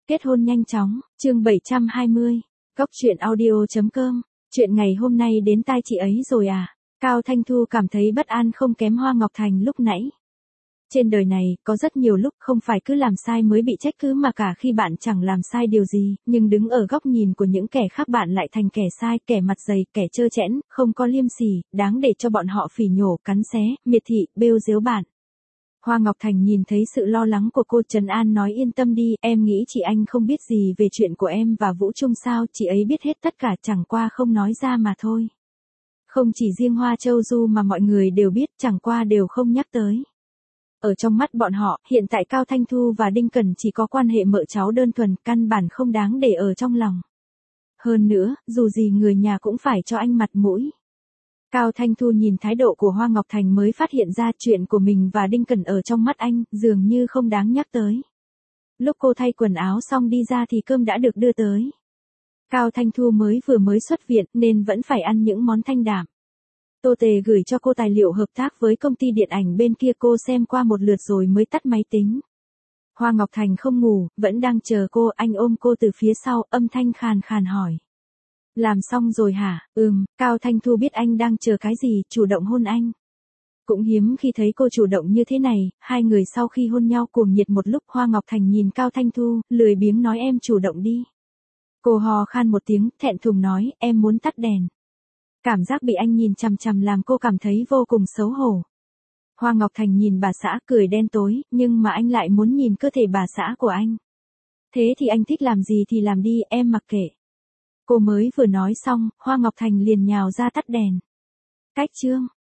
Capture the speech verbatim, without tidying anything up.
Kết hôn nhanh chóng, chương bảy trăm hai mươi, Góc truyện audio chấm com, chuyện ngày hôm nay đến tai chị ấy rồi à? Cao Thanh Thu cảm thấy bất an không kém Hoa Ngọc Thành lúc nãy. Trên đời này, có rất nhiều lúc không phải cứ làm sai mới bị trách cứ mà cả khi bạn chẳng làm sai điều gì, nhưng đứng ở góc nhìn của những kẻ khác bạn lại thành kẻ sai, kẻ mặt dày, kẻ trơ trẽn, không có liêm sỉ, đáng để cho bọn họ phỉ nhổ, cắn xé, miệt thị, bêu dếu bạn. Hoa Ngọc Thành nhìn thấy sự lo lắng của cô, trấn an nói yên tâm đi, em nghĩ chị anh không biết gì về chuyện của em và Vũ Trung sao, chị ấy biết hết tất cả, chẳng qua không nói ra mà thôi. Không chỉ riêng Hoa Châu Du mà mọi người đều biết, chẳng qua đều không nhắc tới. Ở trong mắt bọn họ, hiện tại Cao Thanh Thu và Đinh Cẩn chỉ có quan hệ mợ cháu đơn thuần, căn bản không đáng để ở trong lòng. Hơn nữa, dù gì người nhà cũng phải cho anh mặt mũi. Cao Thanh Thu nhìn thái độ của Hoa Ngọc Thành mới phát hiện ra chuyện của mình và Đinh Cẩn ở trong mắt anh, dường như không đáng nhắc tới. Lúc cô thay quần áo xong đi ra thì cơm đã được đưa tới. Cao Thanh Thu mới vừa mới xuất viện nên vẫn phải ăn những món thanh đạm. Tô Tề gửi cho cô tài liệu hợp tác với công ty điện ảnh bên kia, cô xem qua một lượt rồi mới tắt máy tính. Hoa Ngọc Thành không ngủ, vẫn đang chờ cô, anh ôm cô từ phía sau, âm thanh khàn khàn hỏi. Làm xong rồi hả? Ừm, Cao Thanh Thu biết anh đang chờ cái gì, chủ động hôn anh. Cũng hiếm khi thấy cô chủ động như thế này, hai người sau khi hôn nhau cuồng nhiệt một lúc. Hoa Ngọc Thành nhìn Cao Thanh Thu, lười biếng nói em chủ động đi. Cô hò khan một tiếng, thẹn thùng nói, em muốn tắt đèn. Cảm giác bị anh nhìn chằm chằm làm cô cảm thấy vô cùng xấu hổ. Hoa Ngọc Thành nhìn bà xã cười đen tối, nhưng mà anh lại muốn nhìn cơ thể bà xã của anh. Thế thì anh thích làm gì thì làm đi, em mặc kệ. Cô mới vừa nói xong, Hoa Ngọc Thành liền nhào ra tắt đèn. Cách chương.